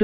Chương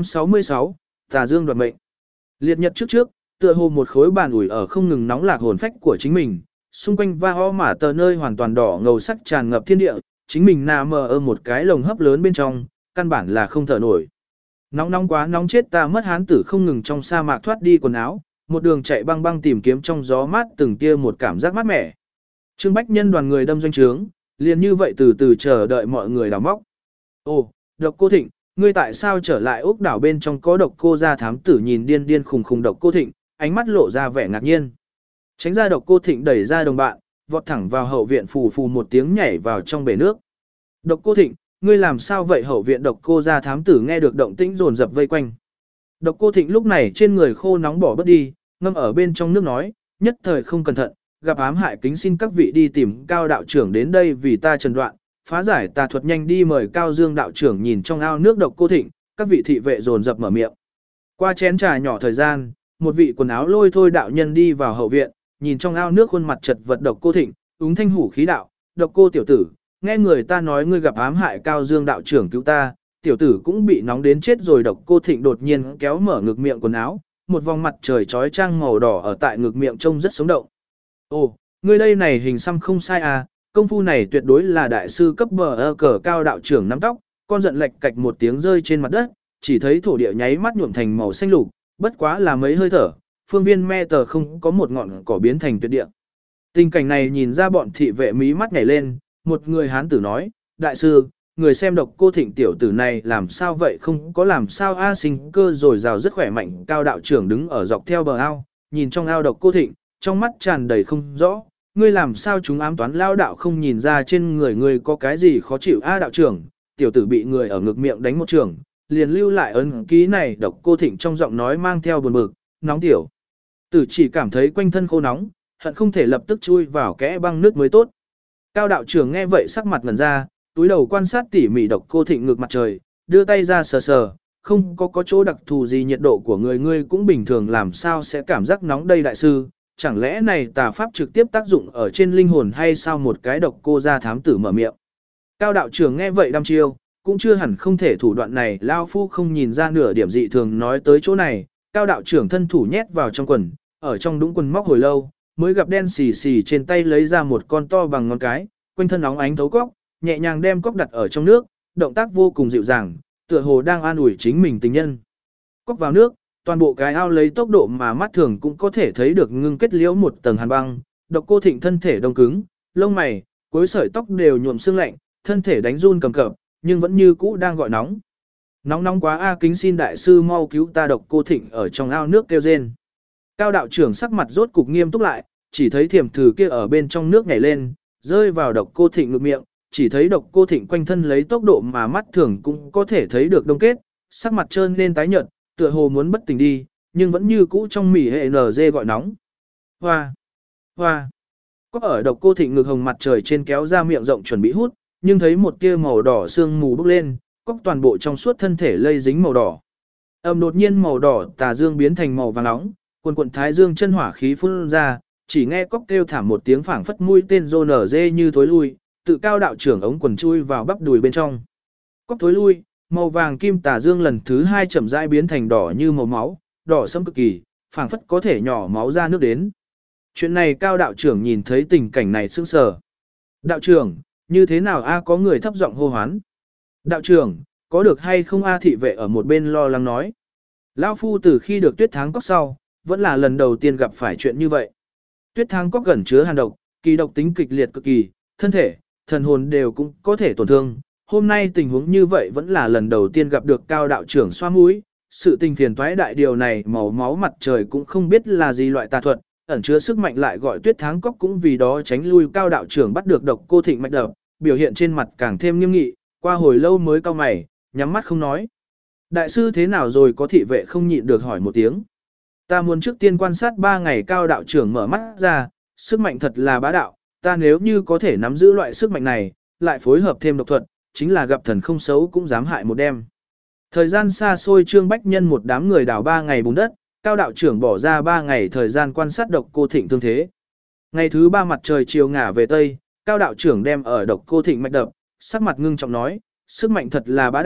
266, Tà Dương đoạt mệnh. Liệt nhật trước, tựa hồ một khối bàn ủi ở không ngừng nóng lạc hồn phách của chính mình, xung quanh va ho mả tờ nơi hoàn toàn đỏ ngầu sắc tràn ngập thiên địa, chính mình nằm ở một cái lồng hấp lớn bên trong, căn bản là không thở nổi. Nóng quá nóng chết ta mất, hán tử không ngừng trong sa mạc thoát đi quần áo, một đường chạy băng băng tìm kiếm trong gió mát từng tia một cảm giác mát mẻ. Trương Bách Nhân đoàn người đâm doanh trướng, liền như vậy từ từ chờ đợi mọi người đào móc. Ồ, Độc Cô Thịnh, ngươi tại sao trở lại ốc đảo bên trong có Độc Cô gia thám tử nhìn điên điên khùng khùng Độc Cô Thịnh, ánh mắt lộ ra vẻ ngạc nhiên. Tránh ra Độc Cô Thịnh đẩy ra đồng bạn, vọt thẳng vào hậu viện, phù phù một tiếng nhảy vào trong bể nước. Độc Cô Thịnh, ngươi làm sao vậy? Hậu viện Độc Cô gia thám tử nghe được động tĩnh dồn dập vây quanh. Độc Cô Thịnh lúc này trên người khô nóng bỏ bớt đi, ngâm ở bên trong nước nói, nhất thời không cẩn thận, gặp ám hại, kính xin các vị đi tìm Cao đạo trưởng đến đây vì ta trần đoạn, phá giải tà thuật, nhanh đi mời Cao Dương đạo trưởng. Nhìn trong ao nước Độc Cô Thịnh, các vị thị vệ dồn dập mở miệng. Qua chén trà nhỏ thời gian, một vị quần áo lôi thôi đạo nhân đi vào hậu viện, nhìn trong ao nước khuôn mặt chật vật Độc Cô Thịnh, úng thanh hủ khí đạo, Độc Cô tiểu tử, nghe người ta nói ngươi gặp ám hại Cao Dương đạo trưởng cứu ta, tiểu tử cũng bị nóng đến chết rồi. Độc Cô Thịnh đột nhiên kéo mở ngực miệng quần áo, một vòng mặt trời chói chang màu đỏ ở tại ngực miệng trông rất sống động. Ồ, ngươi đây này hình xăm không sai à, công phu này tuyệt đối là đại sư cấp bờ cờ Cao đạo trưởng nắm tóc, con giận lệch cạch một tiếng rơi trên mặt đất, chỉ thấy thổ địa nháy mắt nhuộm thành màu xanh lục, bất quá là mấy hơi thở, phương viên me tờ không có một ngọn cỏ biến thành tuyệt địa. Tình cảnh này nhìn ra bọn thị vệ mí mắt nhảy lên, một người hán tử nói, đại sư, người xem Độc Cô Thịnh tiểu tử này làm sao vậy? Không có làm sao a, sinh cơ rồi rào rất khỏe mạnh. Cao đạo trưởng đứng ở dọc theo bờ ao, nhìn trong ao Độc Cô Thịnh, trong mắt tràn đầy không rõ, ngươi làm sao chúng ám toán lao đạo không nhìn ra trên người ngươi có cái gì khó chịu a. Đạo trưởng, tiểu tử bị người ở ngực miệng đánh một trường, liền lưu lại ấn ký này. Độc Cô Thịnh trong giọng nói mang theo buồn bực, nóng tiểu tử chỉ cảm thấy quanh thân khô nóng, hận không thể lập tức chui vào kẽ băng nước mới tốt. Cao đạo trưởng nghe vậy sắc mặt ngẩn ra, túi đầu quan sát tỉ mỉ Độc Cô Thịnh ngực mặt trời, đưa tay ra sờ sờ, không có chỗ đặc thù gì, nhiệt độ của người ngươi cũng bình thường, làm sao sẽ cảm giác nóng đây đại sư, chẳng lẽ này tà pháp trực tiếp tác dụng ở trên linh hồn hay sao? Một cái Độc Cô gia thám tử mở miệng. Cao đạo trưởng nghe vậy đăm chiêu, cũng chưa hẳn không thể, thủ đoạn này lao phu không nhìn ra nửa điểm dị thường. Nói tới chỗ này, Cao đạo trưởng thân thủ nhét vào trong quần, ở trong đũng quần móc hồi lâu, mới gặp đen xì xì trên tay lấy ra một con to bằng ngón cái, quanh thân óng ánh thấu cóc, nhẹ nhàng đem cóc đặt ở trong nước, động tác vô cùng dịu dàng, tựa hồ đang an ủi chính mình tình nhân. Cóc vào nước, toàn bộ cái ao lấy tốc độ mà mắt thường cũng có thể thấy được ngưng kết liễu một tầng hàn băng. Độc Cô Thịnh thân thể đông cứng, lông mày, cuối sợi tóc đều nhuộm sương lạnh, thân thể đánh run cầm cập, nhưng vẫn như cũ đang gọi nóng. Nóng quá a, kính xin đại sư mau cứu ta. Độc Cô Thịnh ở trong ao nước kêu rên. Cao đạo trưởng sắc mặt rốt cục nghiêm túc lại, chỉ thấy thiểm thử kia ở bên trong nước nhảy lên, rơi vào Độc Cô Thịnh ngực miệng, chỉ thấy Độc Cô Thịnh quanh thân lấy tốc độ mà mắt thường cũng có thể thấy được đông kết, sắc mặt trơn lên tái nhợt, tựa hồ muốn bất tỉnh đi, nhưng vẫn như cũ trong mỉ hệ NG gọi nóng. Hoa! Hoa! Có ở Độc Cô Thịnh ngực hồng mặt trời trên kéo ra miệng rộng chuẩn bị hút, nhưng thấy một tia màu đỏ sương mù bốc lên, cóc toàn bộ trong suốt thân thể lây dính màu đỏ. Đột nhiên màu đỏ tà dương biến thành màu vàng nóng, quần quần thái dương chân hỏa khí phun ra, chỉ nghe cóc kêu thảm một tiếng, phảng phất mũi tên rô nở dê như thối lui, tự Cao đạo trưởng ống quần chui vào bắp đùi bên trong. Cóc thối lui, màu vàng kim tà dương lần thứ hai chậm rãi biến thành đỏ như màu máu, đỏ sẫm cực kỳ, phảng phất có thể nhỏ máu ra nước đến. Chuyện này Cao đạo trưởng nhìn thấy tình cảnh này sững sờ. Đạo trưởng, như thế nào a? Có người thấp giọng hô hoán. Đạo trưởng, có được hay không a? Thị vệ ở một bên lo lắng nói. Lão phu từ khi được Tuyết Tháng Cóc sau, vẫn là lần đầu tiên gặp phải chuyện như vậy. Tuyết Tháng Cóc gần chứa hàn độc, kỳ độc tính kịch liệt cực kỳ, thân thể, thần hồn đều cũng có thể tổn thương. Hôm nay tình huống như vậy vẫn là lần đầu tiên gặp được. Cao đạo trưởng xoa mũi, sự tình phiền toái đại, điều này màu máu mặt trời cũng không biết là gì loại tà thuật, ẩn chứa sức mạnh lại gọi Tuyết Tháng Cóc, cũng vì đó tránh lui. Cao đạo trưởng bắt được Độc Cô Thịnh mạch đập, biểu hiện trên mặt càng thêm nghiêm nghị, qua hồi lâu mới cau mày, nhắm mắt không nói. Đại sư thế nào rồi? Có thị vệ không nhịn được hỏi một tiếng. Ta muốn trước tiên quan sát 3 ngày. Cao đạo trưởng mở mắt ra, sức mạnh thật là bá đạo, ta nếu như có thể nắm giữ loại sức mạnh này, lại phối hợp thêm độc thuật, chính là gặp thần không xấu cũng dám hại một đêm. Thời gian xa xôi, Trương Bách Nhân một đám người đào 3 ngày bùn đất, Cao đạo trưởng bỏ ra 3 ngày thời gian quan sát Độc Cô Thịnh thương thế. Ngày thứ 3 mặt trời chiều ngả về tây, Cao đạo trưởng đem ở Độc Cô Thịnh mạch đập, sắc mặt ngưng trọng nói, sức mạnh thật là bá đạo,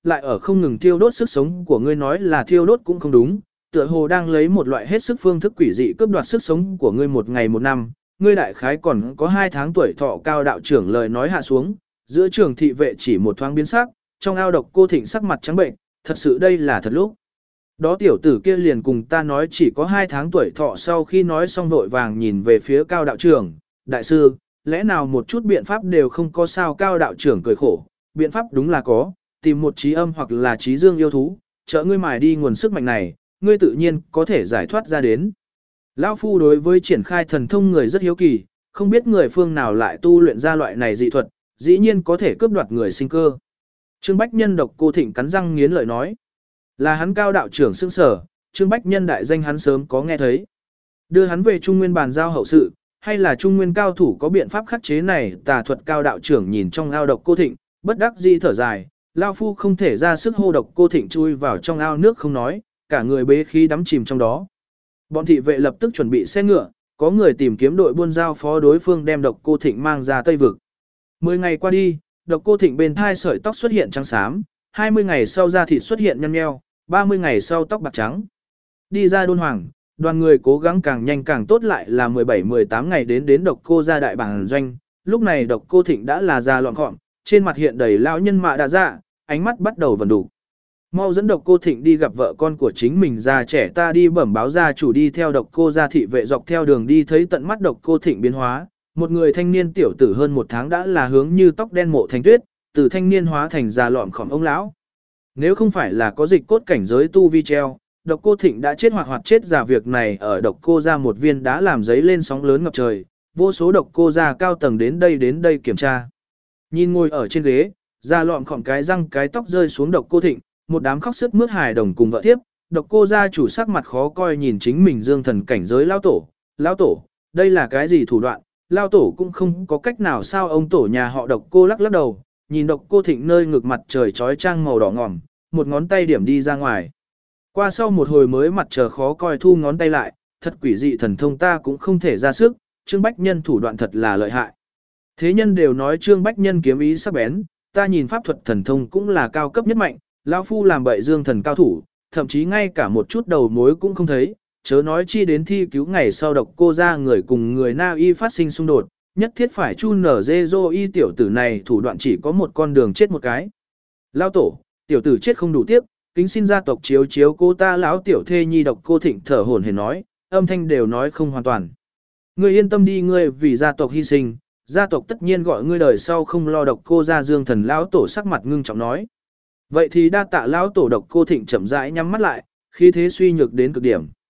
lại ở không ngừng thiêu đốt sức sống của ngươi nói là thiêu đốt cũng không đúng, tựa hồ đang lấy một loại hết sức phương thức quỷ dị cướp đoạt sức sống của ngươi một ngày một năm, ngươi đại khái còn có 2 tháng tuổi thọ. Cao đạo trưởng lời nói hạ xuống, giữa trường thị vệ chỉ một thoáng biến sắc, trong ao Độc Cô Thịnh sắc mặt trắng bệnh, thật sự đây là thật lúc. Đó tiểu tử kia liền cùng ta nói chỉ có 2 tháng tuổi thọ, sau khi nói xong vội vàng nhìn về phía Cao đạo trưởng, đại sư, lẽ nào một chút biện pháp đều không có sao? Cao đạo trưởng cười khổ, biện pháp đúng là có, tìm một trí âm hoặc là trí dương yêu thú, trợ ngươi mài đi nguồn sức mạnh này, ngươi tự nhiên có thể giải thoát ra đến. Lão Phu đối với triển khai thần thông người rất hiếu kỳ, không biết người phương nào lại tu luyện ra loại này dị thuật, dĩ nhiên có thể cướp đoạt người sinh cơ. Trương Bách Nhân Độc Cô Thịnh cắn răng nghiến lợi nói. Là hắn Cao đạo trưởng sững sở, Trương Bách Nhân đại danh hắn sớm có nghe thấy. Đưa hắn về Trung Nguyên bàn giao hậu sự, hay là Trung Nguyên cao thủ có biện pháp khắc chế này tà thuật? Cao đạo trưởng nhìn trong ao Độc Cô Thịnh, bất đắc dĩ thở dài, Lao Phu không thể ra sức hô Độc Cô Thịnh chui vào trong ao nước không nói, cả người bế khí đắm chìm trong đó. Bọn thị vệ lập tức chuẩn bị xe ngựa, có người tìm kiếm đội buôn giao phó đối phương đem Độc Cô Thịnh mang ra Tây Vực. 10 ngày qua đi, Độc Cô Thịnh bên thai sợi tóc xuất hiện trắng xám, 20 ngày sau da thịt xuất hiện nhăn nheo, 30 ngày sau tóc bạc trắng. Đi ra Đôn Hoàng, đoàn người cố gắng càng nhanh càng tốt, lại là 17-18 ngày đến Độc Cô ra đại bản doanh. Lúc này Độc Cô Thịnh đã là già lọn gọn, trên mặt hiện đầy lão nhân mạ đã dạ, ánh mắt bắt đầu vần đủ. Mau dẫn Độc Cô Thịnh đi gặp vợ con của chính mình. Già trẻ ta đi bẩm báo gia chủ. Đi theo Độc Cô gia thị vệ dọc theo đường đi, thấy tận mắt Độc Cô Thịnh biến hóa, một người thanh niên tiểu tử hơn 1 tháng đã là hướng như tóc đen Mộ Thành Tuyết, từ thanh niên hóa thành già lọn khỏm ông lão. Nếu không phải là có dịch cốt cảnh giới tu vi treo, Độc Cô Thịnh đã chết hoặc chết già. Việc này ở Độc Cô gia một viên đá làm giấy lên sóng lớn ngập trời, vô số Độc Cô gia cao tầng đến đây kiểm tra. Nhìn ngồi ở trên ghế, già lọn khỏm cái răng cái tóc rơi xuống Độc Cô Thịnh, một đám khóc sướt mướt hài đồng cùng vợ thiếp. Độc Cô gia chủ sắc mặt khó coi nhìn chính mình dương thần cảnh giới lão tổ, đây là cái gì thủ đoạn? Lão tổ cũng không có cách nào sao? Ông tổ nhà họ Độc Cô lắc đầu, nhìn Độc Cô Thịnh nơi ngực mặt trời chói chang màu đỏ ngòm, một ngón tay điểm đi ra ngoài. Qua sau một hồi mới mặt trời khó coi thu ngón tay lại, thật quỷ dị thần thông ta cũng không thể ra sức, Trương Bách Nhân thủ đoạn thật là lợi hại. Thế nhân đều nói Trương Bách Nhân kiếm ý sắc bén, ta nhìn pháp thuật thần thông cũng là cao cấp nhất mạnh, lão phu làm bậy dương thần cao thủ, thậm chí ngay cả một chút đầu mối cũng không thấy, chớ nói chi đến thi cứu ngày sau Độc Cô ra người cùng người Na Y phát sinh xung đột, nhất thiết phải chu nở dê dô y tiểu tử này thủ đoạn chỉ có một con đường chết một cái. Lão tổ, tiểu tử chết không đủ tiếc, kính xin gia tộc chiếu chiếu cô ta lão tiểu thê nhi. Độc Cô Thịnh thở hổn hển nói, âm thanh đều nói không hoàn toàn. Ngươi yên tâm đi, ngươi vì gia tộc hy sinh, gia tộc tất nhiên gọi ngươi đời sau không lo. Độc Cô gia dương thần lão tổ sắc mặt ngưng trọng nói. Vậy thì đa tạ lão tổ. Độc Cô Thịnh chậm rãi nhắm mắt lại, khí thế suy nhược đến cực điểm.